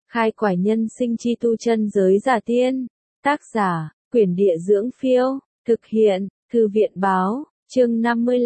Khai quải nhân sinh chi tu chân giới giả tiên. Tác giả, Quyển Địa Dưỡng Phiêu. Thực hiện, Thư viện Báo. Chương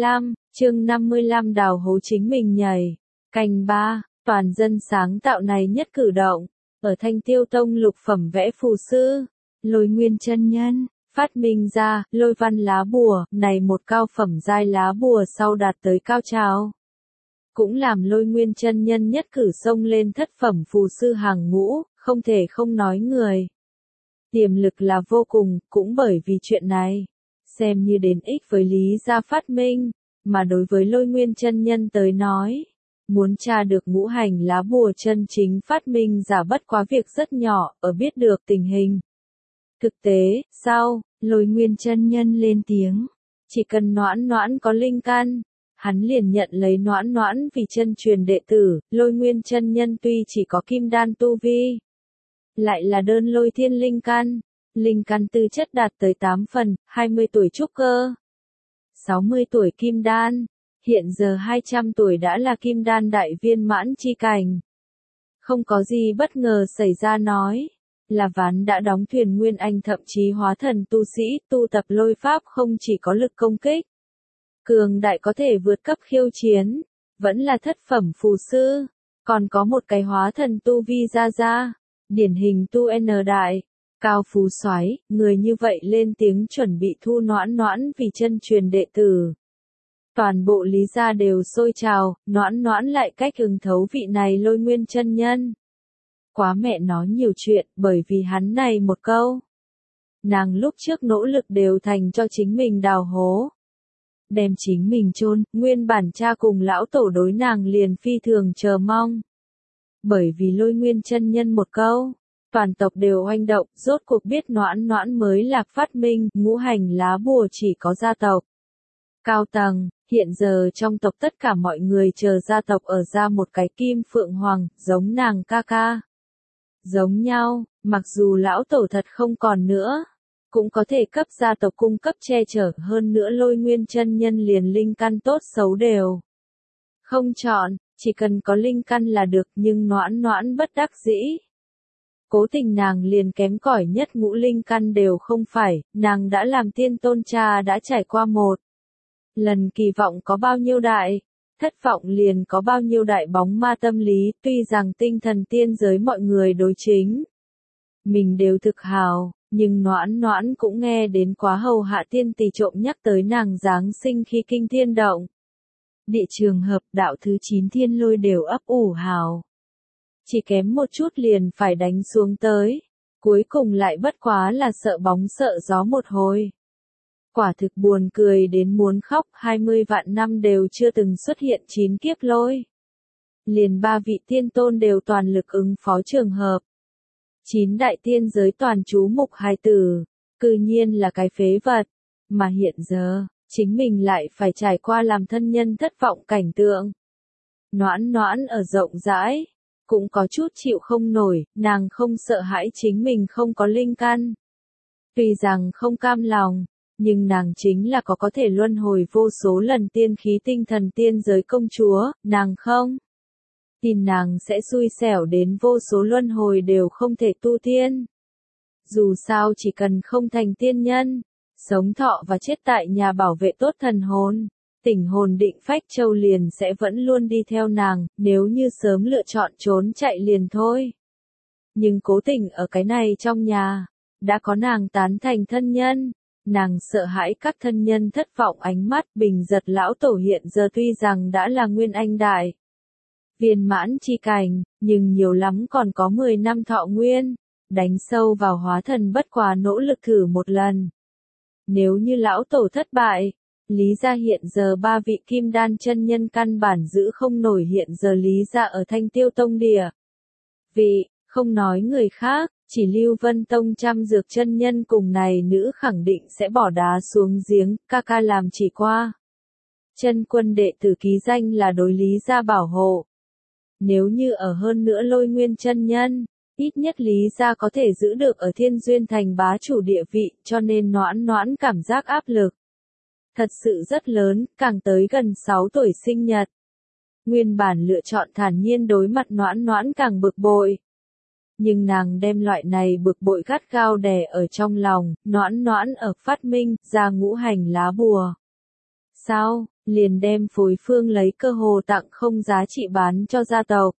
55 đào hố chính mình nhảy. Canh 3, toàn dân sáng tạo này nhất cử động. Ở Thanh Tiêu Tông lục phẩm vẽ phù sư. Lôi Nguyên chân nhân, phát minh ra, lôi văn lá bùa, này một cao phẩm giai lá bùa sau đạt tới cao trào. Cũng làm Lôi Nguyên chân nhân nhất cử xông lên thất phẩm phù sư hàng ngũ, không thể không nói người. Tiềm lực là vô cùng, cũng bởi vì chuyện này, xem như đến ích với Lý gia phát minh, mà đối với Lôi Nguyên chân nhân tới nói, muốn tra được ngũ hành lá bùa chân chính phát minh giả bất quá việc rất nhỏ, ở biết được tình hình. Thực tế, sau, Lôi Nguyên chân nhân lên tiếng, chỉ cần Noãn Noãn có linh căn, hắn liền nhận lấy Noãn Noãn vì chân truyền đệ tử. Lôi Nguyên chân nhân tuy chỉ có kim đan tu vi, lại là đơn lôi thiên linh căn tư chất đạt tới 8 phần, 20 tuổi trúc cơ, 60 tuổi kim đan, hiện giờ 200 tuổi đã là kim đan đại viên mãn chi cảnh. Không có gì bất ngờ xảy ra nói, là ván đã đóng thuyền. Nguyên Anh thậm chí hóa thần tu sĩ, tu tập lôi pháp không chỉ có lực công kích cường đại có thể vượt cấp khiêu chiến, vẫn là thất phẩm phù sư, còn có một cái hóa thần tu vi ra, điển hình tu N đại, cao phú soái, người như vậy lên tiếng chuẩn bị thu Noãn Noãn vì chân truyền đệ tử. Toàn bộ Lý gia đều sôi trào, Noãn Noãn lại cách hứng thấu vị này Lôi Nguyên chân nhân. Quá mẹ nói nhiều chuyện, bởi vì hắn này một câu. Nàng lúc trước nỗ lực đều thành cho chính mình đào hố, đem chính mình chôn. Nguyên bản cha cùng lão tổ đối nàng liền phi thường chờ mong. Bởi vì Lôi Nguyên chân nhân một câu, toàn tộc đều oanh động, rốt cuộc biết Noãn Noãn mới là phát minh, ngũ hành lá bùa chỉ có gia tộc cao tầng, hiện giờ trong tộc tất cả mọi người chờ gia tộc ở ra một cái Kim Phượng Hoàng, giống nàng ca ca. Giống nhau, mặc dù lão tổ thật không còn nữa, cũng có thể cấp gia tộc cung cấp che chở. Hơn nữa Lôi Nguyên chân nhân liền linh căn tốt xấu đều không chọn, chỉ cần có linh căn là được. Nhưng Noãn Noãn bất đắc dĩ, cố tình nàng liền kém cỏi nhất ngũ linh căn đều không phải. Nàng đã làm tiên tôn cha đã trải qua một lần kỳ vọng có bao nhiêu đại, thất vọng liền có bao nhiêu đại. Bóng ma tâm lý, tuy rằng tinh thần tiên giới mọi người đối chính mình đều thực hào, nhưng Noãn Noãn cũng nghe đến quá hầu hạ tiên tỷ trộm nhắc tới nàng Giáng sinh khi kinh thiên động địa trường hợp, đạo thứ 9 thiên lôi đều ấp ủ hào, chỉ kém một chút liền phải đánh xuống tới, cuối cùng lại bất quá là sợ bóng sợ gió một hồi. Quả thực buồn cười đến muốn khóc. 20 vạn năm đều chưa từng xuất hiện 9 kiếp lôi, liền 3 vị tiên tôn đều toàn lực ứng phó trường hợp. 9 đại tiên giới toàn chú mục hài tử, cư nhiên là cái phế vật, mà hiện giờ, chính mình lại phải trải qua làm thân nhân thất vọng cảnh tượng. Noãn Noãn ở rộng rãi, cũng có chút chịu không nổi. Nàng không sợ hãi chính mình không có linh căn, tuy rằng không cam lòng, nhưng nàng chính là có thể luân hồi vô số lần tiên khí tinh thần tiên giới công chúa. Nàng không tin nàng sẽ xui xẻo đến vô số luân hồi đều không thể tu tiên. Dù sao chỉ cần không thành tiên nhân, sống thọ và chết tại nhà bảo vệ tốt thần hồn, tỉnh hồn định phách châu liền sẽ vẫn luôn đi theo nàng. Nếu như sớm lựa chọn trốn chạy liền thôi, nhưng cố tình ở cái này trong nhà đã có nàng tán thành thân nhân. Nàng sợ hãi các thân nhân thất vọng ánh mắt. Bình Giật lão tổ hiện giờ tuy rằng đã là Nguyên Anh đại viên mãn chi cảnh, nhưng nhiều lắm còn có 10 năm thọ nguyên, đánh sâu vào hóa thần bất quá nỗ lực thử một lần. Nếu như lão tổ thất bại, Lý gia hiện giờ 3 vị kim đan chân nhân căn bản giữ không nổi. Hiện giờ Lý gia ở Thanh Tiêu Tông địa vị, không nói người khác, chỉ Lưu Vân Tông trăm dược chân nhân cùng này nữ khẳng định sẽ bỏ đá xuống giếng. Ca ca làm chỉ qua chân quân đệ tử ký danh là đối Lý gia bảo hộ. Nếu như ở hơn nữa Lôi Nguyên chân nhân, ít nhất Lý gia có thể giữ được ở Thiên Duyên thành bá chủ địa vị, cho nên Noãn Noãn cảm giác áp lực thật sự rất lớn. Càng tới gần 6 tuổi sinh nhật, nguyên bản lựa chọn thản nhiên đối mặt Noãn Noãn càng bực bội. Nhưng nàng đem loại này bực bội gắt gao đè ở trong lòng, noãn noãn ở phát minh, ra ngũ hành lá bùa. Sao, liền đem phối phương lấy cơ hồ tặng không giá trị bán cho gia tộc.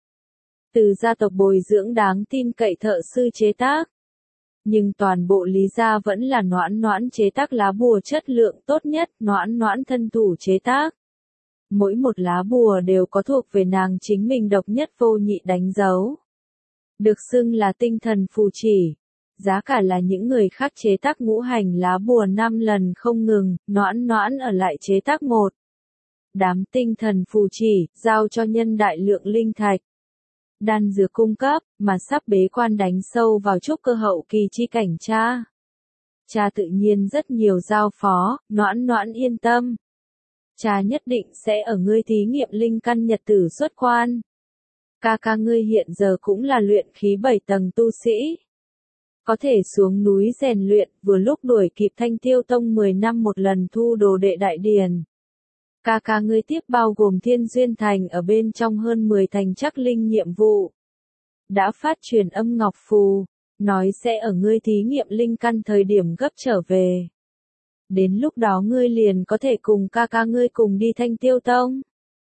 Từ gia tộc bồi dưỡng đáng tin cậy thợ sư chế tác. Nhưng toàn bộ Lý gia vẫn là noãn noãn chế tác lá bùa chất lượng tốt nhất, noãn noãn thân thủ chế tác. Mỗi một lá bùa đều có thuộc về nàng chính mình độc nhất vô nhị đánh dấu. Được xưng là tinh thần phù chỉ. Giá cả là những người khác chế tác ngũ hành lá bùa 5 lần không ngừng, noãn noãn ở lại chế tác 1. Đám tinh thần phù chỉ, giao cho nhân đại lượng linh thạch. Đan dược cung cấp, mà sắp bế quan đánh sâu vào trúc cơ hậu kỳ chi cảnh cha. Cha tự nhiên rất nhiều giao phó, noãn noãn yên tâm. Cha nhất định sẽ ở ngươi thí nghiệm linh căn nhật tử xuất quan. Ca ca ngươi hiện giờ cũng là luyện khí 7 tầng tu sĩ. Có thể xuống núi rèn luyện, vừa lúc đuổi kịp Thanh Tiêu Tông 10 năm một lần thu đồ đệ đại điền. Ca ca ngươi tiếp bao gồm Thiên Duyên Thành ở bên trong hơn 10 thành chắc linh nhiệm vụ. Đã phát truyền âm ngọc phù, nói sẽ ở ngươi thí nghiệm linh căn thời điểm gấp trở về. Đến lúc đó ngươi liền có thể cùng ca ca ngươi cùng đi Thanh Tiêu Tông.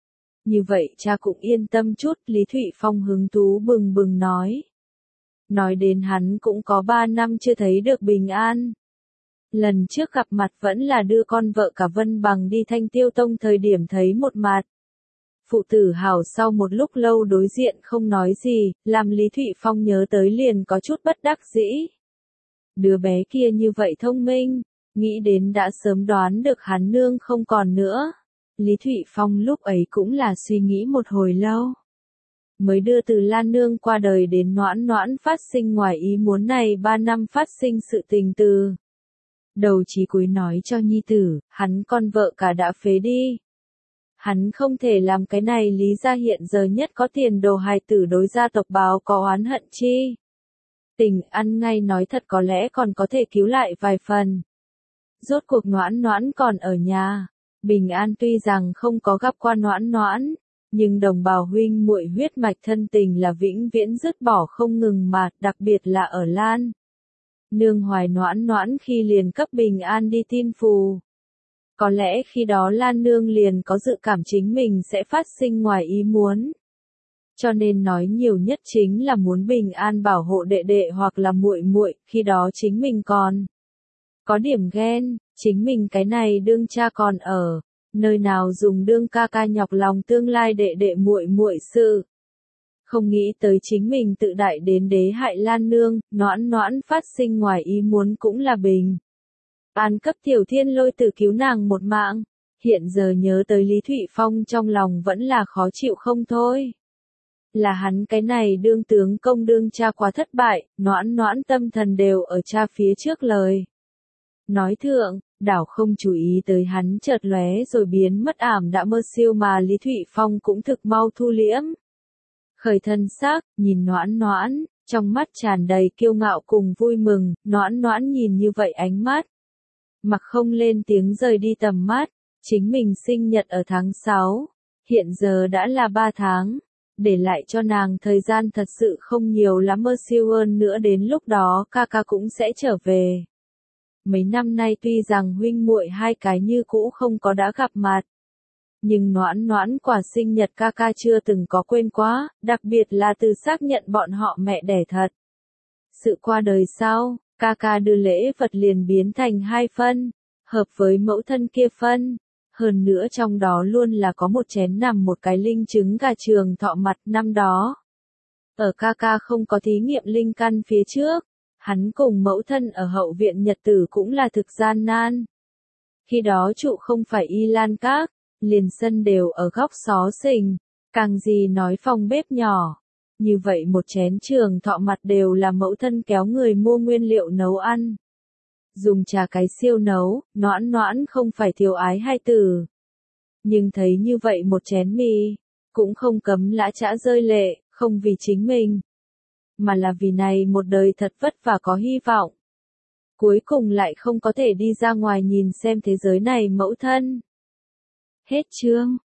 Như vậy cha cũng yên tâm chút, Lý Thụy Phong hứng thú bừng bừng nói. Nói đến hắn cũng có 3 năm chưa thấy được bình an. Lần trước gặp mặt vẫn là đưa con vợ cả Vân Bằng đi Thanh Tiêu Tông thời điểm thấy một mặt. Phụ tử hảo sau một lúc lâu đối diện không nói gì, làm Lý Thụy Phong nhớ tới liền có chút bất đắc dĩ. Đứa bé kia như vậy thông minh, nghĩ đến đã sớm đoán được hắn nương không còn nữa. Lý Thụy Phong lúc ấy cũng là suy nghĩ một hồi lâu. Mới đưa từ Lan Nương qua đời đến noãn noãn phát sinh ngoài ý muốn này 3 năm phát sinh sự tình từ. Đầu chí cuối nói cho nhi tử, hắn con vợ cả đã phế đi. Hắn không thể làm cái này Lý gia hiện giờ nhất có tiền đồ hài tử đối gia tộc báo có oán hận chi. Tình ăn ngay nói thật có lẽ còn có thể cứu lại vài phần. Rốt cuộc noãn noãn còn ở nhà. Bình an tuy rằng không có gặp qua noãn noãn, nhưng đồng bào huynh muội huyết mạch thân tình là vĩnh viễn dứt bỏ không ngừng mà, đặc biệt là ở Lan. Nương hoài noãn noãn khi liền cấp bình an đi tin phù. Có lẽ khi đó Lan Nương liền có dự cảm chính mình sẽ phát sinh ngoài ý muốn. Cho nên nói nhiều nhất chính là muốn bình an bảo hộ đệ đệ hoặc là muội muội, khi đó chính mình còn có điểm ghen, chính mình cái này đương cha còn ở, nơi nào dùng đương ca ca nhọc lòng tương lai đệ đệ muội muội sự. Không nghĩ tới chính mình tự đại đến đế hại Lan Nương, noãn noãn phát sinh ngoài ý muốn cũng là bình. An cấp Tiểu Thiên Lôi Tử cứu nàng một mạng, hiện giờ nhớ tới Lý Thụy Phong trong lòng vẫn là khó chịu không thôi. Là hắn cái này đương tướng công đương cha quá thất bại, noãn noãn tâm thần đều ở cha phía trước lời. Nói thượng, đảo không chú ý tới hắn chợt lóe rồi biến mất ảm đã mơ siêu mà Lý Thụy Phong cũng thực mau thu liễm. Khởi thân xác, nhìn noãn noãn, trong mắt tràn đầy kiêu ngạo cùng vui mừng, noãn noãn nhìn như vậy ánh mắt. Mặc không lên tiếng rời đi tầm mắt, chính mình sinh nhật ở tháng 6, hiện giờ đã là 3 tháng, để lại cho nàng thời gian thật sự không nhiều lắm mơ siêu hơn nữa đến lúc đó ca ca cũng sẽ trở về. Mấy năm nay tuy rằng huynh muội hai cái như cũ không có đã gặp mặt. Nhưng noãn noãn quả sinh nhật ca ca chưa từng có quên quá, đặc biệt là từ xác nhận bọn họ mẹ đẻ thật. Sự qua đời sau, ca ca đưa lễ vật liền biến thành 2 phân, hợp với mẫu thân kia phân. Hơn nữa trong đó luôn là có một chén nằm một cái linh trứng gà trường thọ mặt năm đó. Ở ca ca không có thí nghiệm linh căn phía trước. Hắn cùng mẫu thân ở hậu viện nhật tử cũng là thực gian nan. Khi đó trụ không phải y lan các, liền sân đều ở góc xó xình, càng gì nói phòng bếp nhỏ. Như vậy một chén trường thọ mặt đều là mẫu thân kéo người mua nguyên liệu nấu ăn. Dùng trà cái siêu nấu, noãn noãn không phải thiếu ái hai từ. Nhưng thấy như vậy một chén mì, cũng không cấm lã chã rơi lệ, không vì chính mình. Mà là vì này một đời thật vất vả có hy vọng. Cuối cùng lại không có thể đi ra ngoài nhìn xem thế giới này mẫu thân. Hết chương.